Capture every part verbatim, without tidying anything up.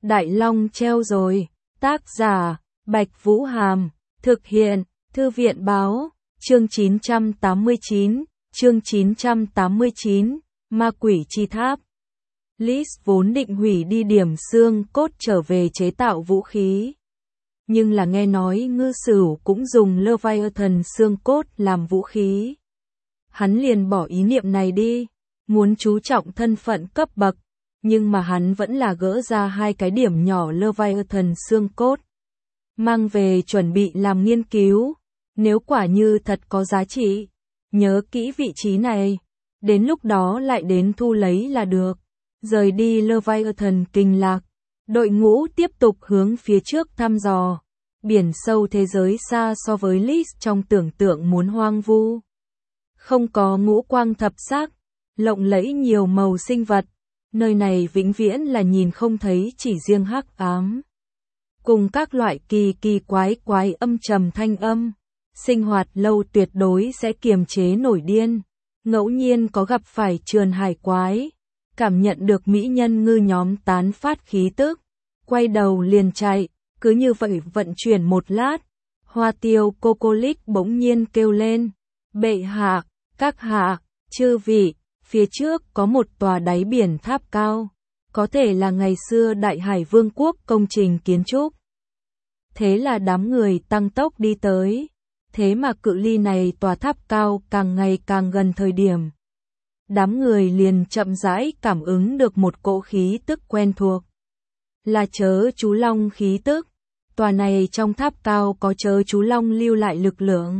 Đại Long treo rồi. Tác giả, Bạch Vũ Hàm. Thực hiện, Thư viện Báo. Chương chín trăm tám mươi chín. Chương chín trăm tám mươi chín. Ma quỷ chi tháp. Liz vốn định hủy đi điểm xương cốt trở về chế tạo vũ khí. Nhưng là nghe nói ngư sửu cũng dùng Leviathan xương cốt làm vũ khí. Hắn liền bỏ ý niệm này đi, muốn chú trọng thân phận cấp bậc, nhưng mà hắn vẫn là gỡ ra hai cái điểm nhỏ Leviathan xương cốt. Mang về chuẩn bị làm nghiên cứu, nếu quả như thật có giá trị, nhớ kỹ vị trí này, đến lúc đó lại đến thu lấy là được. Rời đi Leviathan kinh lạc, đội ngũ tiếp tục hướng phía trước thăm dò. Biển sâu thế giới xa so với Liz trong tưởng tượng muốn hoang vu. Không có ngũ quang thập sắc, lộng lẫy nhiều màu sinh vật, nơi này vĩnh viễn là nhìn không thấy chỉ riêng hắc ám. Cùng các loại kỳ kỳ quái quái âm trầm thanh âm, sinh hoạt lâu tuyệt đối sẽ kiềm chế nổi điên. Ngẫu nhiên có gặp phải trườn hải quái, cảm nhận được mỹ nhân ngư nhóm tán phát khí tức, quay đầu liền chạy, cứ như vậy vận chuyển một lát. Hoa tiêu Cocolich bỗng nhiên kêu lên, bệ hạ, các hạ, chư vị, phía trước có một tòa đáy biển tháp cao, có thể là ngày xưa Đại Hải Vương quốc công trình kiến trúc. Thế là đám người tăng tốc đi tới, thế mà cự ly này tòa tháp cao càng ngày càng gần thời điểm. Đám người liền chậm rãi cảm ứng được một cỗ khí tức quen thuộc. Là chớ chú long khí tức, tòa này trong tháp cao có chớ chú long lưu lại lực lượng.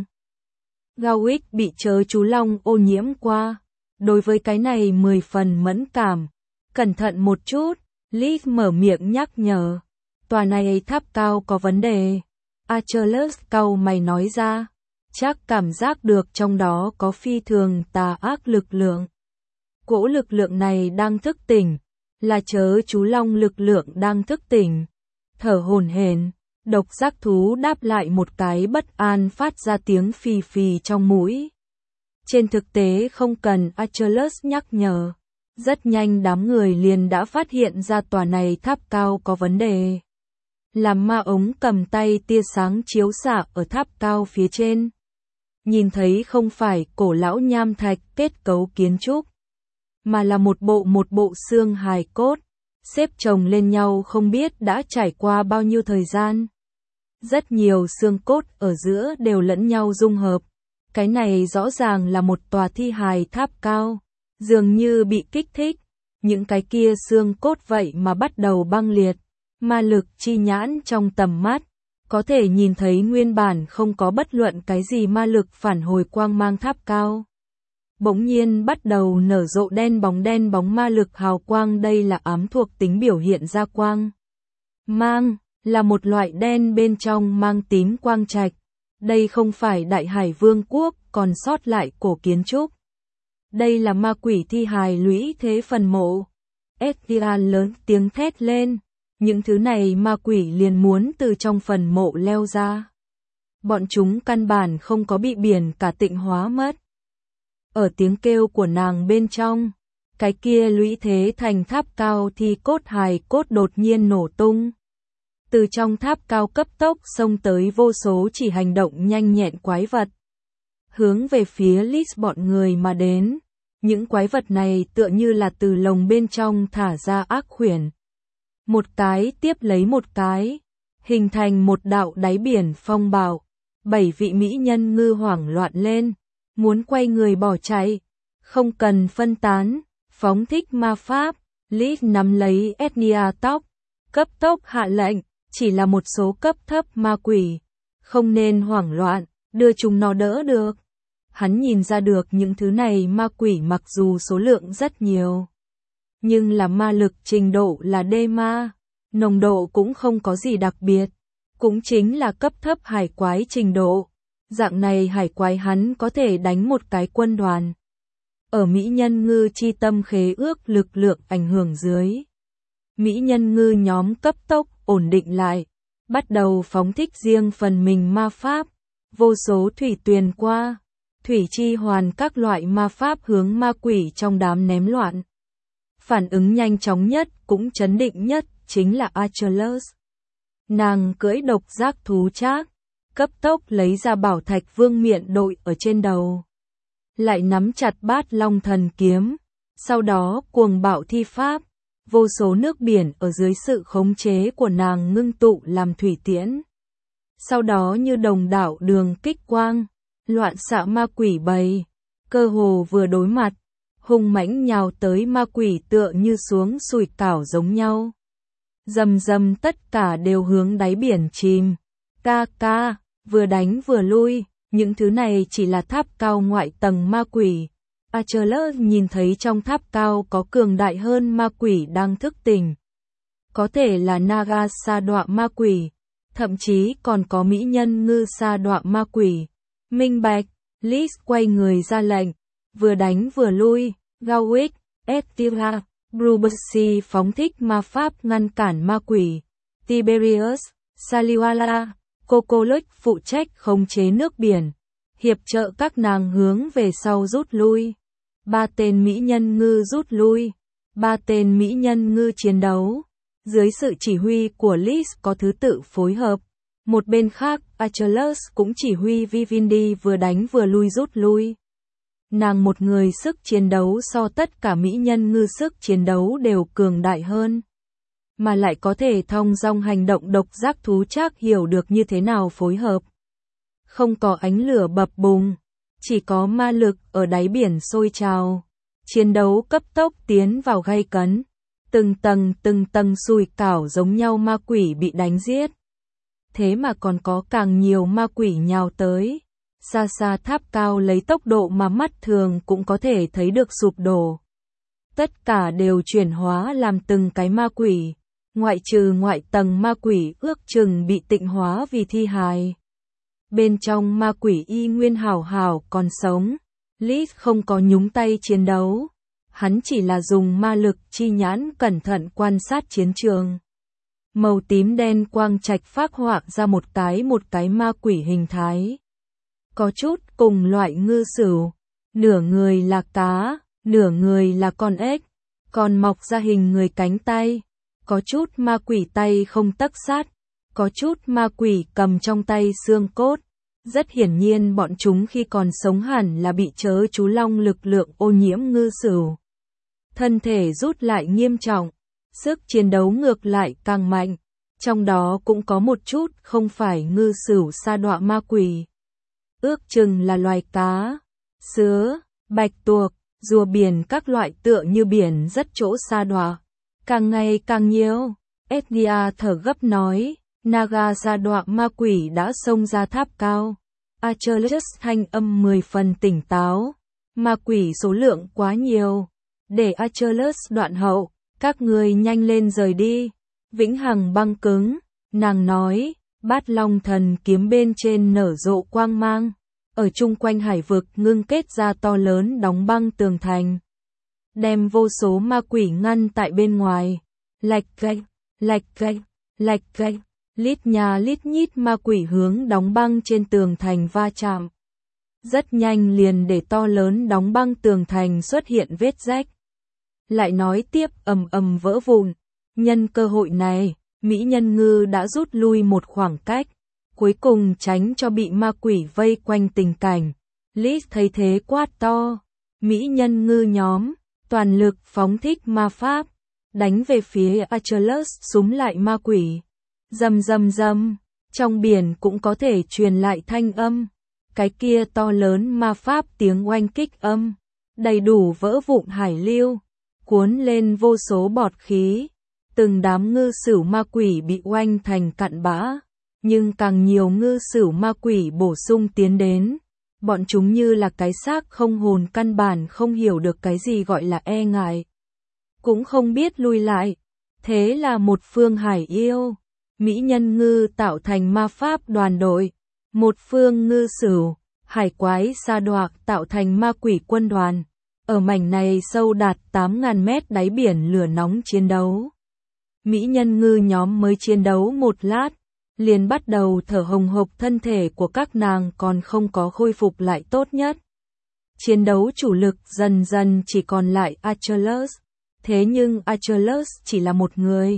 Gawick bị chớ chú long ô nhiễm qua, đối với cái này mười phần mẫn cảm. Cẩn thận một chút, Liz mở miệng nhắc nhở. Tòa này tháp cao có vấn đề. Achilles cau mày nói ra, chắc cảm giác được trong đó có phi thường tà ác lực lượng. Cỗ lực lượng này đang thức tỉnh, là chớ chú long lực lượng đang thức tỉnh. Thở hổn hển, độc giác thú đáp lại một cái bất an phát ra tiếng phì phì trong mũi. Trên thực tế không cần Achilles nhắc nhở, rất nhanh đám người liền đã phát hiện ra tòa này tháp cao có vấn đề. Làm ma ống cầm tay tia sáng chiếu xạ ở tháp cao phía trên. Nhìn thấy không phải cổ lão nham thạch kết cấu kiến trúc, mà là một bộ một bộ xương hài cốt, xếp chồng lên nhau không biết đã trải qua bao nhiêu thời gian. Rất nhiều xương cốt ở giữa đều lẫn nhau dung hợp. Cái này rõ ràng là một tòa thi hài tháp cao, dường như bị kích thích, những cái kia xương cốt vậy mà bắt đầu băng liệt. Ma lực chi nhãn trong tầm mắt, có thể nhìn thấy nguyên bản không có bất luận cái gì ma lực phản hồi quang mang tháp cao. Bỗng nhiên bắt đầu nở rộ đen bóng đen bóng ma lực hào quang, đây là ám thuộc tính biểu hiện ra quang mang, là một loại đen bên trong mang tím quang trạch. Đây không phải Đại Hải Vương quốc còn sót lại cổ kiến trúc. Đây là ma quỷ thi hài lũy thế phần mộ. Edgar lớn tiếng thét lên. Những thứ này ma quỷ liền muốn từ trong phần mộ leo ra. Bọn chúng căn bản không có bị biển cả tịnh hóa mất. Ở tiếng kêu của nàng bên trong, cái kia lũy thế thành tháp cao thì cốt hài cốt đột nhiên nổ tung. Từ trong tháp cao cấp tốc xông tới vô số chỉ hành động nhanh nhẹn quái vật. Hướng về phía Liz bọn người mà đến. Những quái vật này tựa như là từ lồng bên trong thả ra ác khuyển. Một cái tiếp lấy một cái, hình thành một đạo đáy biển phong bạo. Bảy vị mỹ nhân ngư hoảng loạn lên, muốn quay người bỏ chạy. Không cần phân tán, phóng thích ma pháp. Liz nắm lấy Ethnia tóc, cấp tốc hạ lệnh, chỉ là một số cấp thấp ma quỷ, không nên hoảng loạn, đưa chúng nó đỡ được. Hắn nhìn ra được những thứ này ma quỷ mặc dù số lượng rất nhiều, nhưng là ma lực trình độ là D ma, nồng độ cũng không có gì đặc biệt, cũng chính là cấp thấp hải quái trình độ. Dạng này hải quái hắn có thể đánh một cái quân đoàn. Ở mỹ nhân ngư chi tâm khế ước lực lượng ảnh hưởng dưới, mỹ nhân ngư nhóm cấp tốc ổn định lại, bắt đầu phóng thích riêng phần mình ma pháp, vô số thủy tuyền qua, thủy chi hoàn các loại ma pháp hướng ma quỷ trong đám ném loạn. Phản ứng nhanh chóng nhất cũng chấn định nhất chính là Achilles. Nàng cưỡi độc giác thú trác, cấp tốc lấy ra bảo thạch vương miện đội ở trên đầu. Lại nắm chặt bát long thần kiếm, sau đó cuồng bạo thi pháp, vô số nước biển ở dưới sự khống chế của nàng ngưng tụ làm thủy tiễn. Sau đó như đồng đảo đường kích quang, loạn xạ ma quỷ bầy, cơ hồ vừa đối mặt, hung mãnh nhào tới ma quỷ tựa như xuống sùi cảo giống nhau. Rầm rầm tất cả đều hướng đáy biển chìm. Ca ca, vừa đánh vừa lui, những thứ này chỉ là tháp cao ngoại tầng ma quỷ. Achilles nhìn thấy trong tháp cao có cường đại hơn ma quỷ đang thức tỉnh. Có thể là Naga sa đọa ma quỷ, thậm chí còn có mỹ nhân ngư sa đọa ma quỷ. Minh bạch, Lis quay người ra lệnh, vừa đánh vừa lui, Gawick, Estira, Brubusi phóng thích ma pháp ngăn cản ma quỷ. Tiberius, Saliwala, Cocolux phụ trách khống chế nước biển, hiệp trợ các nàng hướng về sau rút lui. Ba tên mỹ nhân ngư rút lui, ba tên mỹ nhân ngư chiến đấu. Dưới sự chỉ huy của Lis có thứ tự phối hợp. Một bên khác, Achilles cũng chỉ huy Vivendi vừa đánh vừa lui rút lui. Nàng một người sức chiến đấu so tất cả mỹ nhân ngư sức chiến đấu đều cường đại hơn. Mà lại có thể thong dong hành động độc giác thú trác hiểu được như thế nào phối hợp. Không có ánh lửa bập bùng, chỉ có ma lực ở đáy biển sôi trào. Chiến đấu cấp tốc tiến vào gay cấn. Từng tầng từng tầng sùi cảo giống nhau ma quỷ bị đánh giết. Thế mà còn có càng nhiều ma quỷ nhào tới. Xa xa tháp cao lấy tốc độ mà mắt thường cũng có thể thấy được sụp đổ. Tất cả đều chuyển hóa làm từng cái ma quỷ. Ngoại trừ ngoại tầng ma quỷ ước chừng bị tịnh hóa vì thi hài. Bên trong ma quỷ y nguyên hảo hảo còn sống. Lis không có nhúng tay chiến đấu. Hắn chỉ là dùng ma lực chi nhãn cẩn thận quan sát chiến trường. Màu tím đen quang trạch phác họa ra một cái một cái ma quỷ hình thái. Có chút cùng loại ngư sửu, nửa người là cá, nửa người là con ếch, còn mọc ra hình người cánh tay. Có chút ma quỷ tay không tấc sắt, có chút ma quỷ cầm trong tay xương cốt. Rất hiển nhiên bọn chúng khi còn sống hẳn là bị chớ chú long lực lượng ô nhiễm ngư sửu. Thân thể rút lại nghiêm trọng, sức chiến đấu ngược lại càng mạnh. Trong đó cũng có một chút không phải ngư sửu sa đọa ma quỷ. Ước chừng là loài cá, sứa, bạch tuộc, rùa biển các loại tựa như biển rất chỗ sa đọa. Càng ngày càng nhiều, Eddia thở gấp nói, Naga sa đọa ma quỷ đã xông ra tháp cao. Achilles thanh âm mười phần tỉnh táo, ma quỷ số lượng quá nhiều. Để Achilles đoạn hậu, các người nhanh lên rời đi. Vĩnh hằng băng cứng, nàng nói, bát long thần kiếm bên trên nở rộ quang mang. Ở chung quanh hải vực ngưng kết ra to lớn đóng băng tường thành. Đem vô số ma quỷ ngăn tại bên ngoài. Lạch gạch, lạch gạch, lạch gạch, lít nhà lít nhít ma quỷ hướng đóng băng trên tường thành va chạm. Rất nhanh liền để to lớn đóng băng tường thành xuất hiện vết rách. Lại nói tiếp ầm ầm vỡ vụn. Nhân cơ hội này, mỹ nhân ngư đã rút lui một khoảng cách, cuối cùng tránh cho bị ma quỷ vây quanh tình cảnh. Lis thấy thế quát to, mỹ nhân ngư nhóm, toàn lực phóng thích ma pháp, đánh về phía Achilles súm lại ma quỷ. Rầm rầm rầm, trong biển cũng có thể truyền lại thanh âm, cái kia to lớn ma pháp tiếng oanh kích âm, đầy đủ vỡ vụn hải lưu, cuốn lên vô số bọt khí. Từng đám ngư sửu ma quỷ bị oanh thành cặn bã, nhưng càng nhiều ngư sửu ma quỷ bổ sung tiến đến. Bọn chúng như là cái xác không hồn căn bản không hiểu được cái gì gọi là e ngại. Cũng không biết lui lại. Thế là một phương hải yêu, mỹ nhân ngư tạo thành ma pháp đoàn đội. Một phương ngư sửu, hải quái sa đọa tạo thành ma quỷ quân đoàn. Ở mảnh này sâu đạt tám nghìn mét đáy biển lửa nóng chiến đấu. Mỹ nhân ngư nhóm mới chiến đấu một lát, liền bắt đầu thở hồng hộc, thân thể của các nàng còn không có khôi phục lại tốt nhất. Chiến đấu chủ lực dần dần chỉ còn lại Achilles, thế nhưng Achilles chỉ là một người,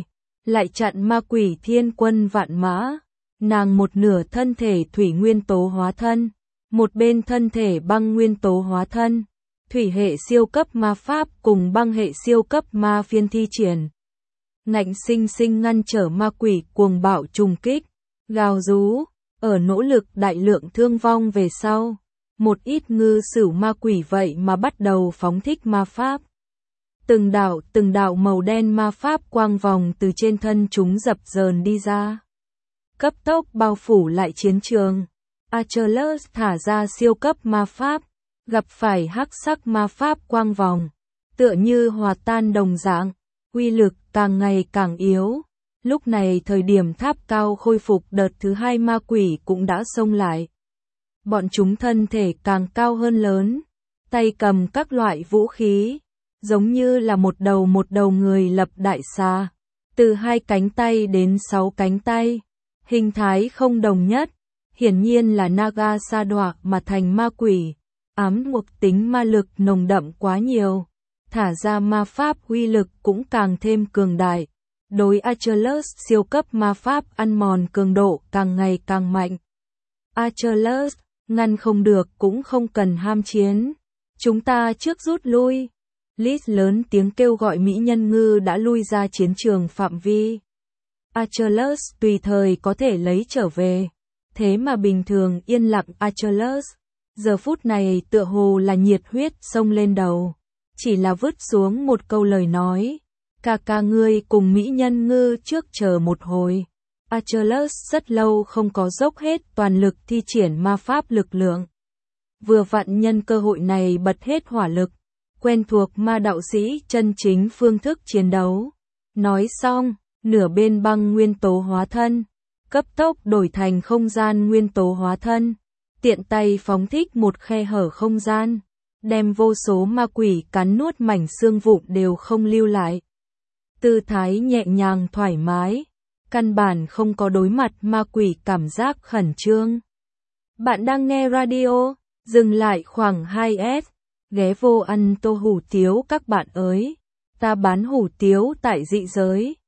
lại chặn ma quỷ thiên quân vạn mã. Nàng một nửa thân thể thủy nguyên tố hóa thân, một bên thân thể băng nguyên tố hóa thân. Thủy hệ siêu cấp ma pháp cùng băng hệ siêu cấp ma phiên thi triển. Ngạnh sinh sinh ngăn trở ma quỷ cuồng bạo trùng kích, gào rú, ở nỗ lực đại lượng thương vong về sau. Một ít ngư sửu ma quỷ vậy mà bắt đầu phóng thích ma pháp. Từng đạo từng đạo màu đen ma pháp quang vòng từ trên thân chúng dập dờn đi ra. Cấp tốc bao phủ lại chiến trường. Achilles thả ra siêu cấp ma pháp, gặp phải hắc sắc ma pháp quang vòng, tựa như hòa tan đồng dạng, uy lực càng ngày càng yếu. Lúc này thời điểm tháp cao khôi phục đợt thứ hai ma quỷ cũng đã xông lại. Bọn chúng thân thể càng cao hơn lớn, tay cầm các loại vũ khí, giống như là một đầu một đầu người lập đại xà, từ hai cánh tay đến sáu cánh tay, hình thái không đồng nhất, hiển nhiên là naga sa đọa mà thành ma quỷ, ám thuộc tính ma lực nồng đậm quá nhiều, thả ra ma pháp uy lực cũng càng thêm cường đại. Đối Achilles siêu cấp ma pháp ăn mòn cường độ càng ngày càng mạnh. Achilles, ngăn không được cũng không cần ham chiến. Chúng ta trước rút lui. Liz lớn tiếng kêu gọi mỹ nhân ngư đã lui ra chiến trường phạm vi. Achilles tùy thời có thể lấy trở về. Thế mà bình thường yên lặng Achilles, giờ phút này tựa hồ là nhiệt huyết xông lên đầu. Chỉ là vứt xuống một câu lời nói. Ca ca ngươi cùng mỹ nhân ngư trước chờ một hồi. Achilles rất lâu không có dốc hết toàn lực thi triển ma pháp lực lượng. Vừa vặn nhân cơ hội này bật hết hỏa lực, quen thuộc ma đạo sĩ chân chính phương thức chiến đấu. Nói xong, nửa bên băng nguyên tố hóa thân, cấp tốc đổi thành không gian nguyên tố hóa thân, tiện tay phóng thích một khe hở không gian, đem vô số ma quỷ cắn nuốt mảnh xương vụn đều không lưu lại. Tư thái nhẹ nhàng thoải mái, căn bản không có đối mặt ma quỷ cảm giác khẩn trương. Bạn đang nghe radio, dừng lại khoảng hai s, ghé vô ăn tô hủ tiếu các bạn ơi, ta bán hủ tiếu tại dị giới.